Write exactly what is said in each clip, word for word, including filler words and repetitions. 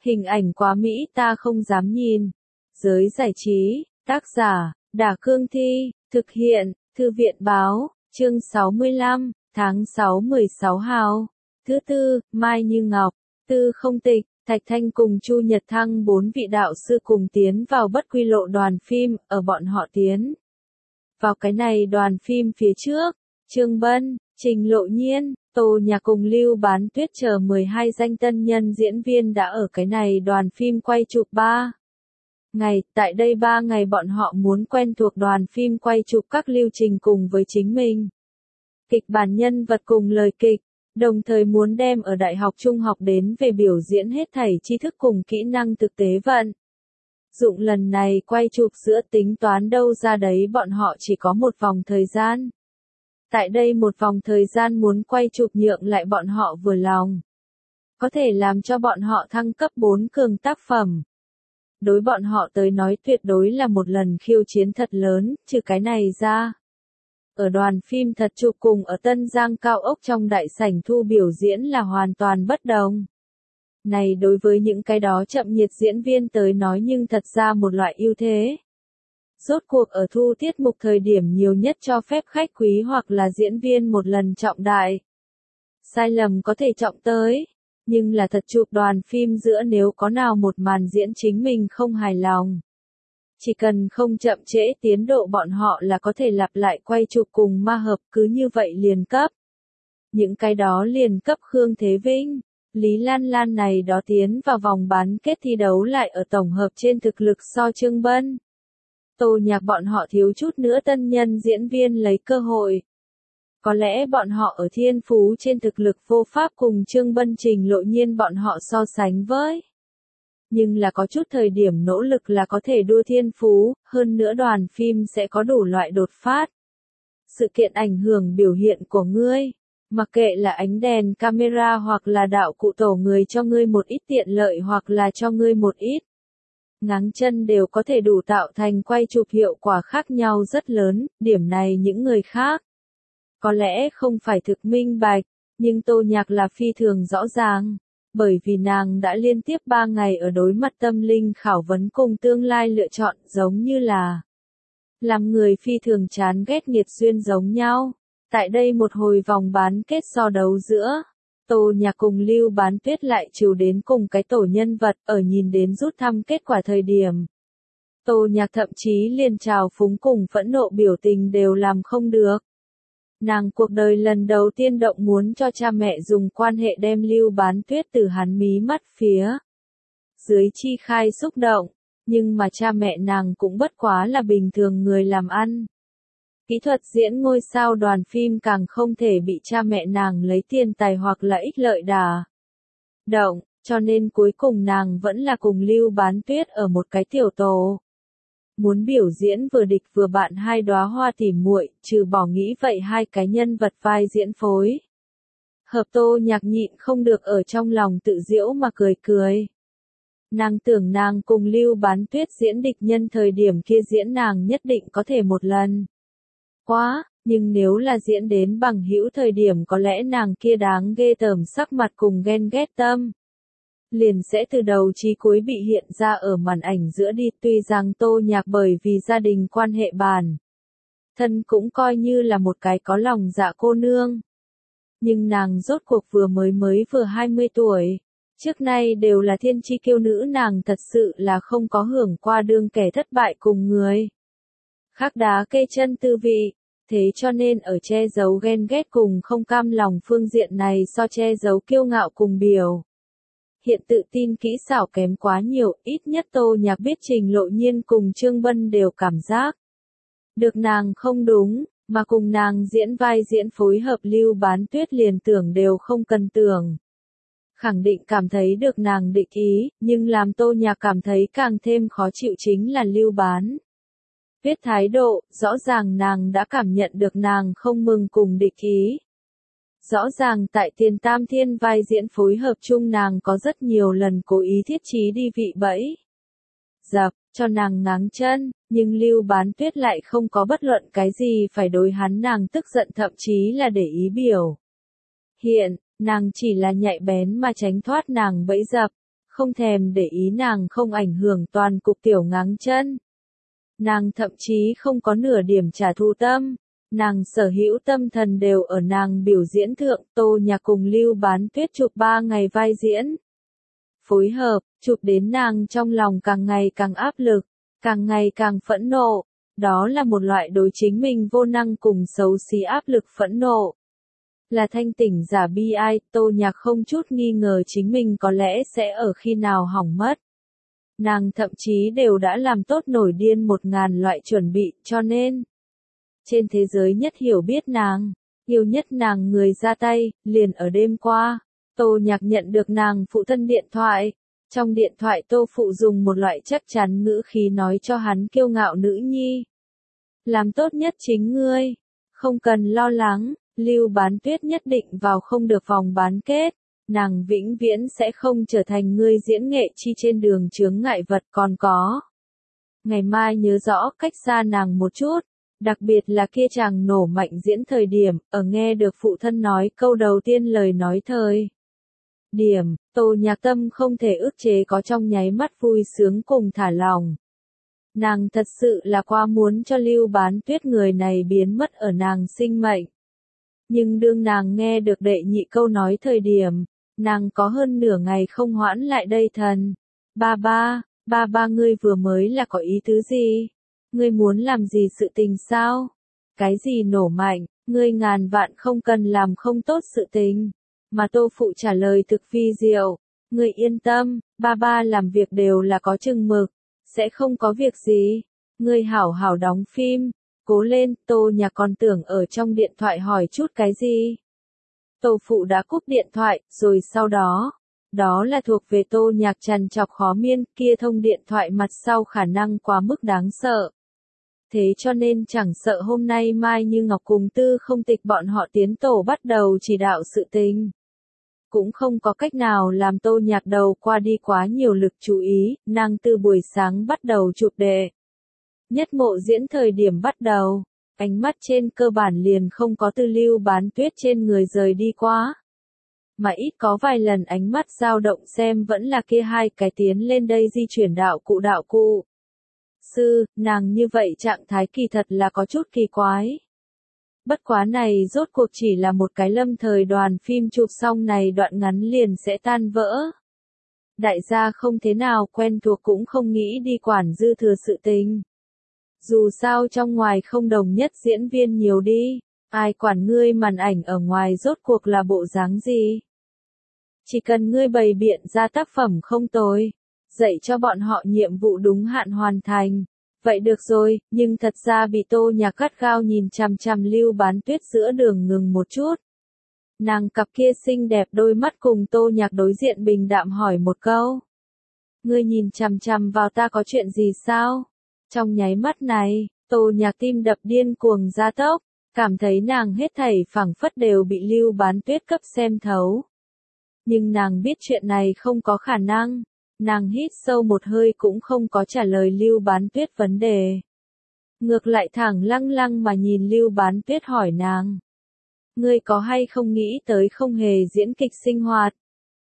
Hình ảnh quá mỹ ta không dám nhìn. Giới giải trí, tác giả, Đả Cương Thi, thực hiện, Thư viện Báo, chương sáu mươi lăm, tháng sáu mười sáu hào. Thứ tư, Mai Như Ngọc, Tư Không Tịch, Thạch Thanh cùng Chu Nhật Thăng bốn vị đạo sư cùng tiến vào Bất Quy Lộ đoàn phim, ở bọn họ tiến vào cái này đoàn phim phía trước, Trương Bân, Trình Lộ Nhiên, Tô Nhạc cùng Lưu Bán Tuyết chờ mười hai danh tân nhân diễn viên đã ở cái này đoàn phim quay chụp ba ngày, tại đây ba ngày bọn họ muốn quen thuộc đoàn phim quay chụp các lưu trình cùng với chính mình. Kịch bản nhân vật cùng lời kịch, đồng thời muốn đem ở đại học trung học đến về biểu diễn hết thảy tri thức cùng kỹ năng thực tế vận. Dụng lần này quay chụp giữa tính toán đâu ra đấy bọn họ chỉ có một vòng thời gian. Tại đây một vòng thời gian muốn quay chụp nhượng lại bọn họ vừa lòng. Có thể làm cho bọn họ thăng cấp bốn cường tác phẩm. Đối bọn họ tới nói tuyệt đối là một lần khiêu chiến thật lớn, trừ cái này ra. Ở đoàn phim thật chụp cùng ở Tân Giang cao ốc trong đại sảnh thu biểu diễn là hoàn toàn bất đồng. Này đối với những cái đó chậm nhiệt diễn viên tới nói nhưng thật ra một loại ưu thế. Rốt cuộc ở thu tiết mục thời điểm nhiều nhất cho phép khách quý hoặc là diễn viên một lần trọng đại. Sai lầm có thể trọng tới, nhưng là thật chụp đoàn phim giữa nếu có nào một màn diễn chính mình không hài lòng. Chỉ cần không chậm trễ tiến độ bọn họ là có thể lặp lại quay chụp cùng ma hợp cứ như vậy liền cấp. Những cái đó liền cấp Khương Thế Vinh, Lý Lan Lan này đó tiến vào vòng bán kết thi đấu lại ở tổng hợp trên thực lực so Trương Bân. Tô Nhạc bọn họ thiếu chút nữa tân nhân diễn viên lấy cơ hội. Có lẽ bọn họ ở thiên phú trên thực lực vô pháp cùng Trương Bân Trình Lộ Nhiên bọn họ so sánh với. Nhưng là có chút thời điểm nỗ lực là có thể đua thiên phú, hơn nữa đoàn phim sẽ có đủ loại đột phát. Sự kiện ảnh hưởng biểu hiện của ngươi, mặc kệ là ánh đèn camera hoặc là đạo cụ tổ người cho ngươi một ít tiện lợi hoặc là cho ngươi một ít ngáng chân đều có thể đủ tạo thành quay chụp hiệu quả khác nhau rất lớn, điểm này những người khác có lẽ không phải thực minh bạch, nhưng Tô Nhạc là phi thường rõ ràng, bởi vì nàng đã liên tiếp ba ngày ở đối mặt tâm linh khảo vấn cùng tương lai lựa chọn giống như là làm người phi thường chán ghét nghiệt duyên giống nhau. Tại đây một hồi vòng bán kết so đấu giữa Tô Nhạc cùng Lưu Bán Tuyết lại chiều đến cùng cái tổ nhân vật ở nhìn đến rút thăm kết quả thời điểm. Tô Nhạc thậm chí liền trào phúng cùng phẫn nộ biểu tình đều làm không được. Nàng cuộc đời lần đầu tiên động muốn cho cha mẹ dùng quan hệ đem Lưu Bán Tuyết từ hắn mí mắt phía dưới chi khai xúc động, nhưng mà cha mẹ nàng cũng bất quá là bình thường người làm ăn. Kỹ thuật diễn ngôi sao đoàn phim càng không thể bị cha mẹ nàng lấy tiền tài hoặc là ích lợi đả động, cho nên cuối cùng nàng vẫn là cùng Lưu Bán Tuyết ở một cái tiểu tổ. Muốn biểu diễn vừa địch vừa bạn hai đóa hoa tỉ muội, trừ bỏ nghĩ vậy hai cái nhân vật vai diễn phối. Hợp Tô Nhạc nhịn không được ở trong lòng tự giễu mà cười cười. Nàng tưởng nàng cùng Lưu Bán Tuyết diễn địch nhân thời điểm kia diễn nàng nhất định có thể một lần. Quá, nhưng nếu là diễn đến bằng hữu thời điểm có lẽ nàng kia đáng ghê tởm sắc mặt cùng ghen ghét tâm. Liền sẽ từ đầu chí cuối bị hiện ra ở màn ảnh giữa đi, tuy rằng Tô Nhạc bởi vì gia đình quan hệ bàn thân cũng coi như là một cái có lòng dạ cô nương. Nhưng nàng rốt cuộc vừa mới mới vừa hai mươi tuổi, trước nay đều là thiên chi kiêu nữ, nàng thật sự là không có hưởng qua đương kẻ thất bại cùng người khác đá kê chân tư vị, thế cho nên ở che giấu ghen ghét cùng không cam lòng phương diện này so che giấu kiêu ngạo cùng biểu hiện tự tin kỹ xảo kém quá nhiều, ít nhất Tô Nhạc biết Trình Lộ Nhiên cùng Trương Bân đều cảm giác được nàng không đúng, mà cùng nàng diễn vai diễn phối hợp Lưu Bán Tuyết liền tưởng đều không cần tưởng. Khẳng định cảm thấy được nàng địch ý, nhưng làm Tô Nhạc cảm thấy càng thêm khó chịu chính là Lưu Bán Tuyết thái độ, rõ ràng nàng đã cảm nhận được nàng không mừng cùng địch ý. Rõ ràng tại Tiền Tam Thiên vai diễn phối hợp chung nàng có rất nhiều lần cố ý thiết trí đi vị bẫy dập, cho nàng ngáng chân, nhưng Lưu Bán Tuyết lại không có bất luận cái gì phải đối hắn nàng tức giận thậm chí là để ý biểu hiện, nàng chỉ là nhạy bén mà tránh thoát nàng bẫy dập, không thèm để ý nàng không ảnh hưởng toàn cục tiểu ngáng chân. Nàng thậm chí không có nửa điểm trả thù tâm. Nàng sở hữu tâm thần đều ở nàng biểu diễn thượng. Tô Nhạc cùng Lưu Bán Tuyết chụp ba ngày vai diễn. Phối hợp, chụp đến nàng trong lòng càng ngày càng áp lực, càng ngày càng phẫn nộ. Đó là một loại đối chính mình vô năng cùng xấu xí áp lực phẫn nộ. Là thanh tỉnh giả bi ai, Tô Nhạc không chút nghi ngờ chính mình có lẽ sẽ ở khi nào hỏng mất. Nàng thậm chí đều đã làm tốt nổi điên một ngàn loại chuẩn bị, cho nên trên thế giới nhất hiểu biết nàng, yêu nhất nàng người ra tay, liền ở đêm qua, Tô Nhạc nhận được nàng phụ thân điện thoại. Trong điện thoại Tô Phụ dùng một loại chắc chắn ngữ khí nói cho hắn kiêu ngạo nữ nhi. Làm tốt nhất chính ngươi, không cần lo lắng, Lưu Bán Tuyết nhất định vào không được vòng bán kết. Nàng vĩnh viễn sẽ không trở thành ngươi diễn nghệ chi trên đường chướng ngại vật còn có. Ngày mai nhớ rõ cách xa nàng một chút, đặc biệt là kia chàng nổ mạnh diễn thời điểm, ở nghe được phụ thân nói câu đầu tiên lời nói thời điểm, Tô Nhạc tâm không thể ức chế có trong nháy mắt vui sướng cùng thả lòng. Nàng thật sự là quá muốn cho Lưu Bán Tuyết người này biến mất ở nàng sinh mệnh. Nhưng đương nàng nghe được đệ nhị câu nói thời điểm, nàng có hơn nửa ngày không hoãn lại đây thần. Ba ba, ba ba ngươi vừa mới là có ý tứ gì? Ngươi muốn làm gì sự tình sao? Cái gì nổ mạnh, ngươi ngàn vạn không cần làm không tốt sự tình. Mà Tô Phụ trả lời thực vi diệu, ngươi yên tâm, ba ba làm việc đều là có chừng mực, sẽ không có việc gì. Ngươi hảo hảo đóng phim, cố lên. Tô Nhạc còn tưởng ở trong điện thoại hỏi chút cái gì. Tô Phụ đã cúp điện thoại, rồi sau đó, đó là thuộc về Tô Nhạc trằn trọc khó miên, kia thông điện thoại mặt sau khả năng quá mức đáng sợ. Thế cho nên chẳng sợ hôm nay Mai Như Ngọc cùng Tư Không Tịch bọn họ tiến tổ bắt đầu chỉ đạo sự tình. Cũng không có cách nào làm Tô Nhạc đầu qua đi quá nhiều lực chú ý, nàng từ buổi sáng bắt đầu chụp đệ. Nhất mộ diễn thời điểm bắt đầu, ánh mắt trên cơ bản liền không có từ Lưu Bán Tuyết trên người rời đi quá. Mà ít có vài lần ánh mắt dao động xem vẫn là kia hai cái tiến lên đây di chuyển đạo cụ đạo cụ. Sư, nàng như vậy trạng thái kỳ thật là có chút kỳ quái. Bất quá này rốt cuộc chỉ là một cái lâm thời đoàn phim chụp xong này đoạn ngắn liền sẽ tan vỡ. Đại gia không thế nào quen thuộc cũng không nghĩ đi quản dư thừa sự tình. Dù sao trong ngoài không đồng nhất diễn viên nhiều đi, ai quản ngươi màn ảnh ở ngoài rốt cuộc là bộ dáng gì. Chỉ cần ngươi bày biện ra tác phẩm không tồi, dạy cho bọn họ nhiệm vụ đúng hạn hoàn thành. Vậy được rồi, nhưng thật ra bị Tô Nhạc gắt gao nhìn chằm chằm Lưu Bán Tuyết giữa đường ngừng một chút. Nàng cặp kia xinh đẹp đôi mắt cùng Tô Nhạc đối diện bình đạm hỏi một câu. Ngươi nhìn chằm chằm vào ta có chuyện gì sao? Trong nháy mắt này, Tô Nhạc tim đập điên cuồng gia tốc, cảm thấy nàng hết thảy phảng phất đều bị Lưu Bán Tuyết cấp xem thấu. Nhưng nàng biết chuyện này không có khả năng. Nàng hít sâu một hơi cũng không có trả lời Lưu Bán Tuyết vấn đề. Ngược lại thẳng lăng lăng mà nhìn Lưu Bán Tuyết hỏi nàng. Ngươi có hay không nghĩ tới không hề diễn kịch sinh hoạt?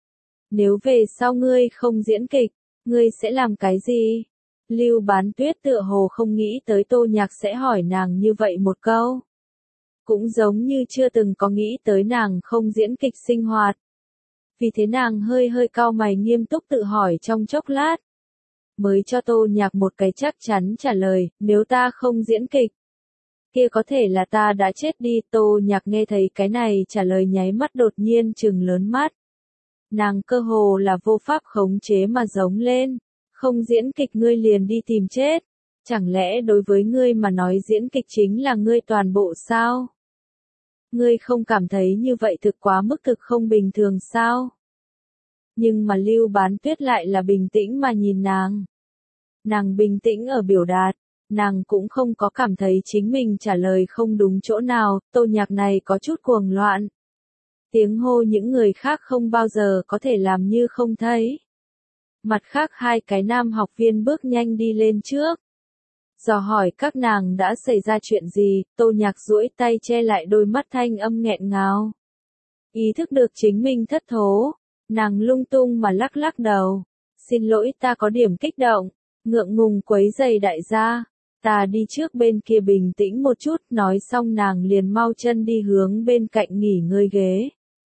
Nếu về sau ngươi không diễn kịch, ngươi sẽ làm cái gì? Lưu Bán Tuyết tựa hồ không nghĩ tới Tô Nhạc sẽ hỏi nàng như vậy một câu. Cũng giống như chưa từng có nghĩ tới nàng không diễn kịch sinh hoạt. Vì thế nàng hơi hơi cau mày nghiêm túc tự hỏi trong chốc lát. Mới cho Tô Nhạc một cái chắc chắn trả lời, nếu ta không diễn kịch, kia có thể là ta đã chết đi. Tô Nhạc nghe thấy cái này trả lời nháy mắt đột nhiên trừng lớn mắt. Nàng cơ hồ là vô pháp khống chế mà giống lên. Không diễn kịch ngươi liền đi tìm chết. Chẳng lẽ đối với ngươi mà nói diễn kịch chính là ngươi toàn bộ sao? Ngươi không cảm thấy như vậy thực quá mức thực không bình thường sao? Nhưng mà Lưu Bán Tuyết lại là bình tĩnh mà nhìn nàng. Nàng bình tĩnh ở biểu đạt, nàng cũng không có cảm thấy chính mình trả lời không đúng chỗ nào. Tô Nhạc này có chút cuồng loạn. Tiếng hô những người khác không bao giờ có thể làm như không thấy. Mặt khác hai cái nam học viên bước nhanh đi lên trước. Dò hỏi các nàng đã xảy ra chuyện gì. Tô Nhạc duỗi tay che lại đôi mắt thanh âm nghẹn ngào. Ý thức được chính mình thất thố, nàng lung tung mà lắc lắc đầu. Xin lỗi ta có điểm kích động, ngượng ngùng quấy giày đại gia. Ta đi trước bên kia bình tĩnh một chút, nói xong nàng liền mau chân đi hướng bên cạnh nghỉ ngơi ghế.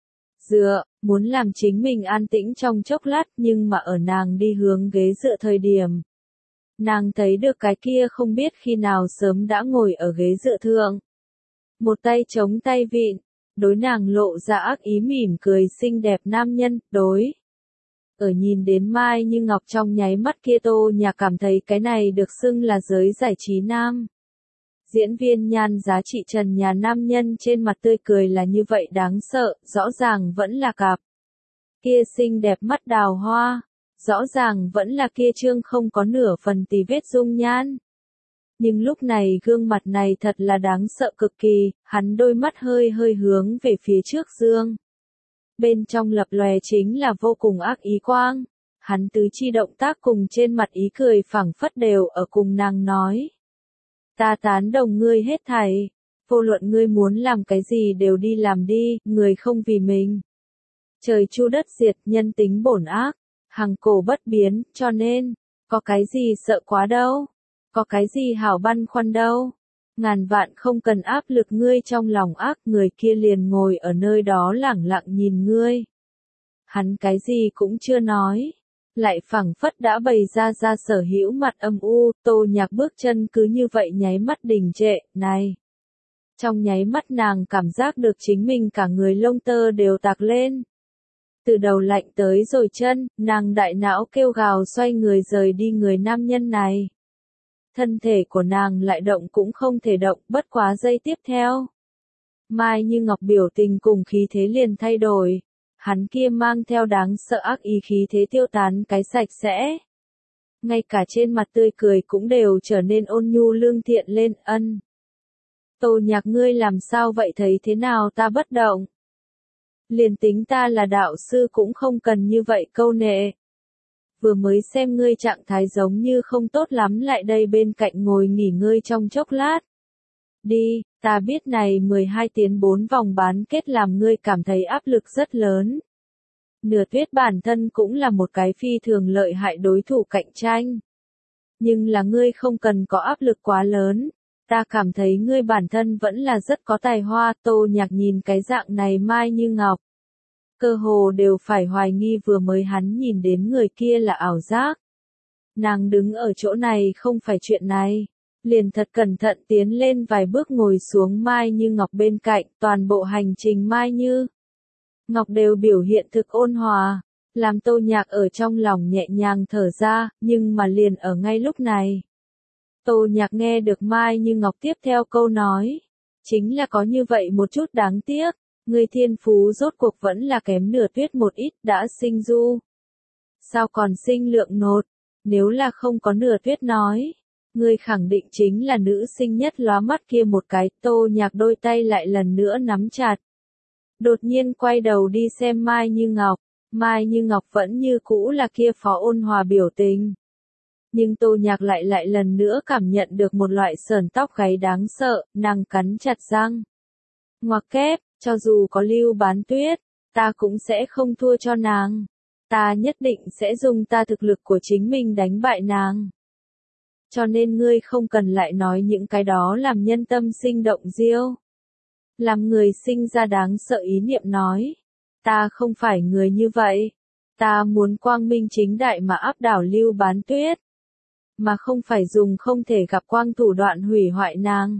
Dựa, muốn làm chính mình an tĩnh trong chốc lát, nhưng mà ở nàng đi hướng ghế dựa thời điểm. Nàng thấy được cái kia không biết khi nào sớm đã ngồi ở ghế dựa thượng. Một tay chống tay vịn, đối nàng lộ ra ác ý mỉm cười xinh đẹp nam nhân, đối. Ở nhìn đến Mai Như Ngọc trong nháy mắt kia Tô Nhạc cảm thấy cái này được xưng là giới giải trí nam. Diễn viên nhan giá trị trần nhà nam nhân trên mặt tươi cười là như vậy đáng sợ, rõ ràng vẫn là cặp. Kia xinh đẹp mắt đào hoa, rõ ràng vẫn là kia trương không có nửa phần tì vết dung nhan. Nhưng lúc này gương mặt này thật là đáng sợ cực kỳ, hắn đôi mắt hơi hơi hướng về phía trước dương. Bên trong lập lòe chính là vô cùng ác ý quang. Hắn tứ chi động tác cùng trên mặt ý cười phảng phất đều ở cùng nàng nói. Ta tán đồng ngươi hết thảy. Vô luận ngươi muốn làm cái gì đều đi làm đi, người không vì mình. Trời chu đất diệt, nhân tính bổn ác, hằng cổ bất biến, cho nên, có cái gì sợ quá đâu. Có cái gì hảo băn khoăn đâu. Ngàn vạn không cần áp lực ngươi trong lòng ác, người kia liền ngồi ở nơi đó lẳng lặng nhìn ngươi. Hắn cái gì cũng chưa nói, lại phảng phất đã bày ra ra sở hữu mặt âm u. Tô Nhạc bước chân cứ như vậy nháy mắt đình trệ, này. Trong nháy mắt nàng cảm giác được chính mình cả người lông tơ đều tạc lên. Từ đầu lạnh tới rồi chân, nàng đại não kêu gào xoay người rời đi người nam nhân này. Thân thể của nàng lại động cũng không thể động, bất quá giây tiếp theo. Mai Như Ngọc biểu tình cùng khí thế liền thay đổi. Hắn kia mang theo đáng sợ ác ý khí thế tiêu tán cái sạch sẽ. Ngay cả trên mặt tươi cười cũng đều trở nên ôn nhu lương thiện lên, ân. Tô Nhạc ngươi làm sao vậy, thấy thế nào ta bất động? Liền tính ta là đạo sư cũng không cần như vậy câu nệ. Vừa mới xem ngươi trạng thái giống như không tốt lắm, lại đây bên cạnh ngồi nghỉ ngơi trong chốc lát. Đi, ta biết này mười hai tiến bốn vòng bán kết làm ngươi cảm thấy áp lực rất lớn. Nửa Tuyết bản thân cũng là một cái phi thường lợi hại đối thủ cạnh tranh. Nhưng là ngươi không cần có áp lực quá lớn. Ta cảm thấy ngươi bản thân vẫn là rất có tài hoa. Tô Nhạc nhìn cái dạng này Mai Như Ngọc. Cơ hồ đều phải hoài nghi vừa mới hắn nhìn đến người kia là ảo giác. Nàng đứng ở chỗ này không phải chuyện này. Liền thật cẩn thận tiến lên vài bước ngồi xuống Mai Như Ngọc bên cạnh, toàn bộ hành trình Mai Như Ngọc đều biểu hiện thực ôn hòa, làm Tô Nhạc ở trong lòng nhẹ nhàng thở ra, nhưng mà liền ở ngay lúc này. Tô Nhạc nghe được Mai Như Ngọc tiếp theo câu nói, chính là có như vậy một chút đáng tiếc, người thiên phú rốt cuộc vẫn là kém Nửa Tuyết một ít, đã sinh du. Sao còn sinh lượng nột, nếu là không có Nửa Tuyết nói. Ngươi khẳng định chính là nữ sinh nhất lóa mắt kia một cái. Tô Nhạc đôi tay lại lần nữa nắm chặt. Đột nhiên quay đầu đi xem Mai Như Ngọc. Mai Như Ngọc vẫn như cũ là kia phó ôn hòa biểu tình. Nhưng Tô Nhạc lại lại lần nữa cảm nhận được một loại sờn tóc gáy đáng sợ, nàng cắn chặt răng. Ngoặc kép, cho dù có Lưu Bán Tuyết, ta cũng sẽ không thua cho nàng. Ta nhất định sẽ dùng ta thực lực của chính mình đánh bại nàng. Cho nên ngươi không cần lại nói những cái đó làm nhân tâm sinh động diêu. Làm người sinh ra đáng sợ ý niệm nói. Ta không phải người như vậy. Ta muốn quang minh chính đại mà áp đảo Lưu Bán Tuyết. Mà không phải dùng không thể gặp quang thủ đoạn hủy hoại nàng.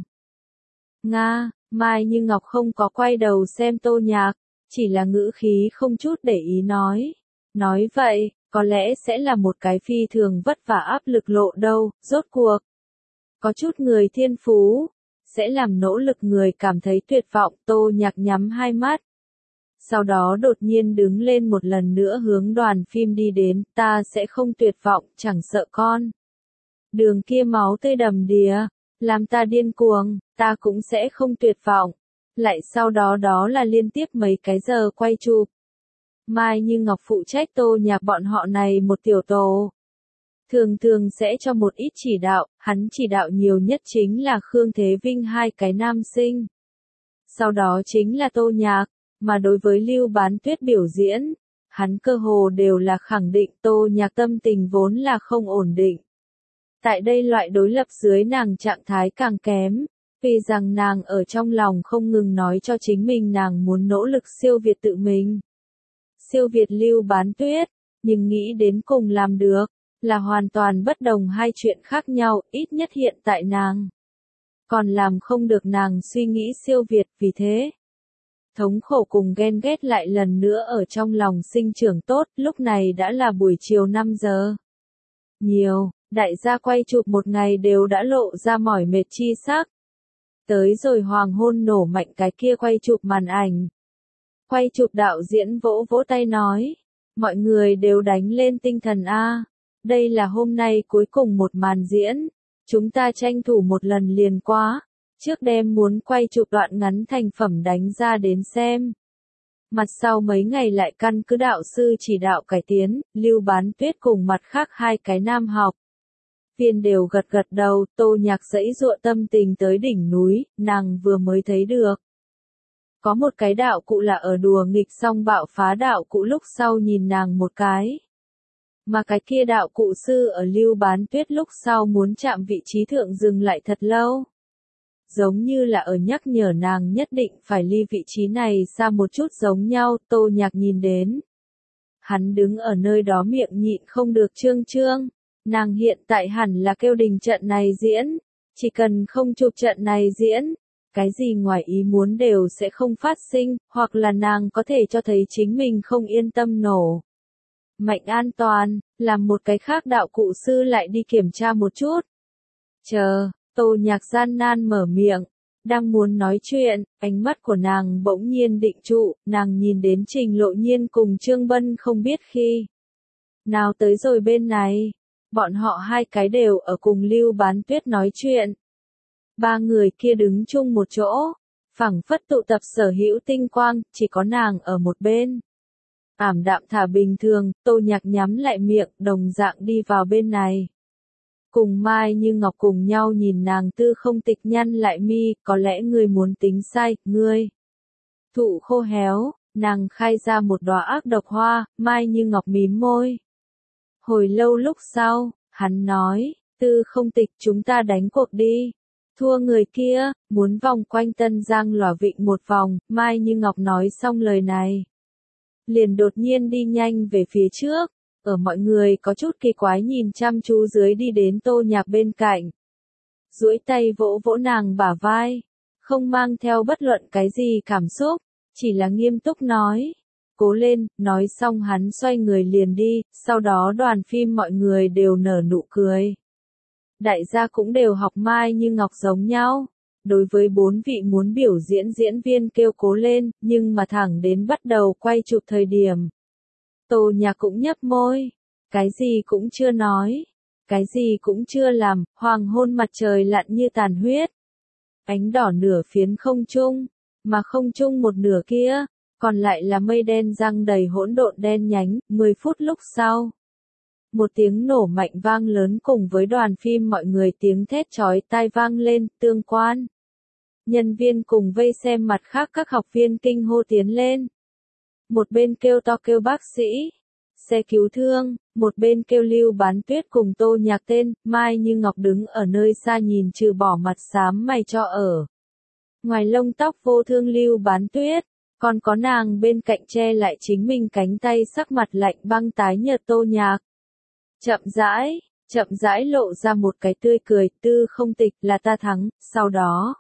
Nga, Mai Như Ngọc không có quay đầu xem Tô Nhạc, chỉ là ngữ khí không chút để ý nói. Nói vậy, có lẽ sẽ là một cái phi thường vất vả áp lực lộ đâu, rốt cuộc. Có chút người thiên phú, sẽ làm nỗ lực người cảm thấy tuyệt vọng. Tô Nhạc nhắm hai mắt. Sau đó đột nhiên đứng lên một lần nữa hướng đoàn phim đi đến, ta sẽ không tuyệt vọng, chẳng sợ con. Đường kia máu tươi đầm đìa, làm ta điên cuồng, ta cũng sẽ không tuyệt vọng. Lại sau đó đó là liên tiếp mấy cái giờ quay chụp. Mai Như Ngọc phụ trách Tô Nhạc bọn họ này một tiểu tổ. Thường thường sẽ cho một ít chỉ đạo, hắn chỉ đạo nhiều nhất chính là Khương Thế Vinh hai cái nam sinh. Sau đó chính là Tô Nhạc, mà đối với Lưu Bán Tuyết biểu diễn, hắn cơ hồ đều là khẳng định Tô Nhạc tâm tình vốn là không ổn định. Tại đây loại đối lập dưới nàng trạng thái càng kém, vì rằng nàng ở trong lòng không ngừng nói cho chính mình nàng muốn nỗ lực siêu việt tự mình. Siêu việt Lưu Bán Tuyết, nhưng nghĩ đến cùng làm được, là hoàn toàn bất đồng hai chuyện khác nhau, ít nhất hiện tại nàng. Còn làm không được nàng suy nghĩ siêu việt, vì thế. Thống khổ cùng ghen ghét lại lần nữa ở trong lòng sinh trưởng tốt, lúc này đã là buổi chiều năm giờ. Nhiều, đại gia quay chụp một ngày đều đã lộ ra mỏi mệt chi sắc. Tới rồi hoàng hôn nổ mạnh cái kia quay chụp màn ảnh. Quay chụp đạo diễn vỗ vỗ tay nói, mọi người đều đánh lên tinh thần a, đây là hôm nay cuối cùng một màn diễn, chúng ta tranh thủ một lần liền quá, trước đêm muốn quay chụp đoạn ngắn thành phẩm đánh ra đến xem. Mặt sau mấy ngày lại căn cứ đạo sư chỉ đạo cải tiến, Lưu Bán Tuyết cùng mặt khác hai cái nam học viên đều gật gật đầu, Tô Nhạc dãy dụa tâm tình tới đỉnh núi, nàng vừa mới thấy được. Có một cái đạo cụ là ở đùa nghịch xong bạo phá đạo cụ lúc sau nhìn nàng một cái. Mà cái kia đạo cụ sư ở Lưu Bán Tuyết lúc sau muốn chạm vị trí thượng dừng lại thật lâu. Giống như là ở nhắc nhở nàng nhất định phải ly vị trí này xa một chút giống nhau, Tô Nhạc nhìn đến. Hắn đứng ở nơi đó miệng nhịn không được trương trương. Nàng hiện tại hẳn là kêu đình trận này diễn, chỉ cần không chụp trận này diễn, cái gì ngoài ý muốn đều sẽ không phát sinh, hoặc là nàng có thể cho thấy chính mình không yên tâm nổ. Mạnh an toàn, làm một cái khác đạo cụ sư lại đi kiểm tra một chút. Chờ, Tô Nhạc gian nan mở miệng, đang muốn nói chuyện, ánh mắt của nàng bỗng nhiên định trụ, nàng nhìn đến Trình Lộ Nhiên cùng Trương Bân không biết khi nào tới rồi bên này. Bọn họ hai cái đều ở cùng Lưu Bán Tuyết nói chuyện. Ba người kia đứng chung một chỗ, phẳng phất tụ tập sở hữu tinh quang, chỉ có nàng ở một bên. Ảm đạm thả bình thường, Tô Nhạc nhắm lại miệng, đồng dạng đi vào bên này. Cùng Mai Như Ngọc cùng nhau nhìn nàng tư không tịch nhăn lại mi, có lẽ ngươi muốn tính sai, ngươi. Thụ khô héo, nàng khai ra một đóa ác độc hoa, Mai Như Ngọc mím môi. Hồi lâu lúc sau, hắn nói, tư không tịch chúng ta đánh cuộc đi. Thua người kia, muốn vòng quanh Tân Giang Lòa Vịnh một vòng, Mai Như Ngọc nói xong lời này. Liền đột nhiên đi nhanh về phía trước, ở mọi người có chút kỳ quái nhìn chăm chú dưới đi đến Tô Nhạc bên cạnh. Duỗi tay vỗ vỗ nàng bả vai, không mang theo bất luận cái gì cảm xúc, chỉ là nghiêm túc nói. Cố lên, nói xong hắn xoay người liền đi, sau đó đoàn phim mọi người đều nở nụ cười. Đại gia cũng đều học Mai Như Ngọc giống nhau. Đối với bốn vị muốn biểu diễn diễn viên kêu cố lên, nhưng mà thẳng đến bắt đầu quay chụp thời điểm. Tô Nhạc cũng nhấp môi, cái gì cũng chưa nói, cái gì cũng chưa làm, hoàng hôn mặt trời lặn như tàn huyết. Ánh đỏ nửa phiến không trung, mà không trung một nửa kia. Còn lại là mây đen răng đầy hỗn độn đen nhánh, mười phút lúc sau. Một tiếng nổ mạnh vang lớn cùng với đoàn phim mọi người tiếng thét chói tai vang lên, tương quan. Nhân viên cùng vây xem mặt khác các học viên kinh hô tiến lên. Một bên kêu to kêu bác sĩ, xe cứu thương, một bên kêu Lưu Bán Tuyết cùng Tô Nhạc tên, Mai Như Ngọc đứng ở nơi xa nhìn trừ bỏ mặt xám mày cho ở. Ngoài lông tóc vô thương Lưu Bán Tuyết. Còn có nàng bên cạnh che lại chính mình cánh tay sắc mặt lạnh băng tái nhợt Tô Nhạc. Chậm rãi, chậm rãi lộ ra một cái tươi cười, tư không tịch là ta thắng, sau đó.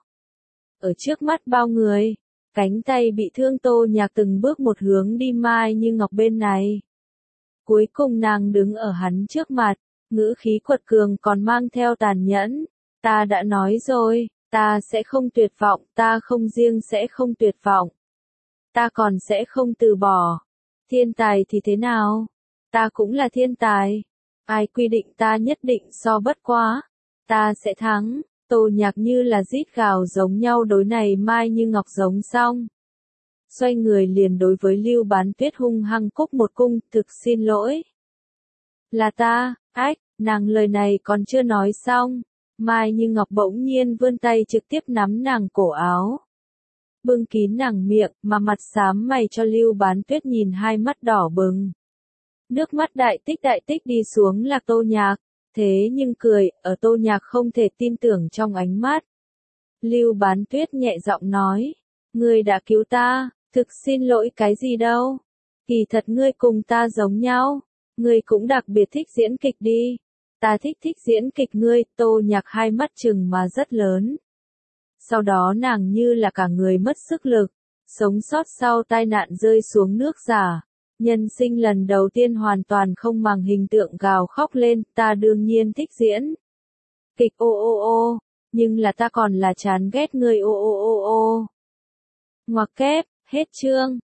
Ở trước mắt bao người, cánh tay bị thương Tô Nhạc từng bước một hướng đi Mai Như Ngọc bên này. Cuối cùng nàng đứng ở hắn trước mặt, ngữ khí quật cường còn mang theo tàn nhẫn. Ta đã nói rồi, ta sẽ không tuyệt vọng, ta không riêng sẽ không tuyệt vọng. Ta còn sẽ không từ bỏ. Thiên tài thì thế nào? Ta cũng là thiên tài. Ai quy định ta nhất định so bất quá. Ta sẽ thắng. Tô Nhạc như là rít gào giống nhau đối này Mai Như Ngọc giống xong. Xoay người liền đối với Lưu Bán Tuyết hung hăng cúc một cung, thực xin lỗi. Là ta, ách, nàng lời này còn chưa nói xong. Mai Như Ngọc bỗng nhiên vươn tay trực tiếp nắm nàng cổ áo. bưng kín nàng miệng, mà mặt xám mày cho Lưu Bán Tuyết nhìn hai mắt đỏ bừng. Nước mắt đại tích đại tích đi xuống là Tô Nhạc, thế nhưng cười, ở Tô Nhạc không thể tin tưởng trong ánh mắt. Lưu Bán Tuyết nhẹ giọng nói, ngươi đã cứu ta, thực xin lỗi cái gì đâu. Kỳ thật ngươi cùng ta giống nhau, ngươi cũng đặc biệt thích diễn kịch đi. Ta thích thích diễn kịch ngươi, Tô Nhạc hai mắt trừng mà rất lớn. Sau đó nàng như là cả người mất sức lực, sống sót sau tai nạn rơi xuống nước giả. Nhân sinh lần đầu tiên hoàn toàn không màng hình tượng gào khóc lên, ta đương nhiên thích diễn kịch ô ô ô, nhưng là ta còn là chán ghét ngươi ô ô ô ô. Ngoặc kép, hết chương.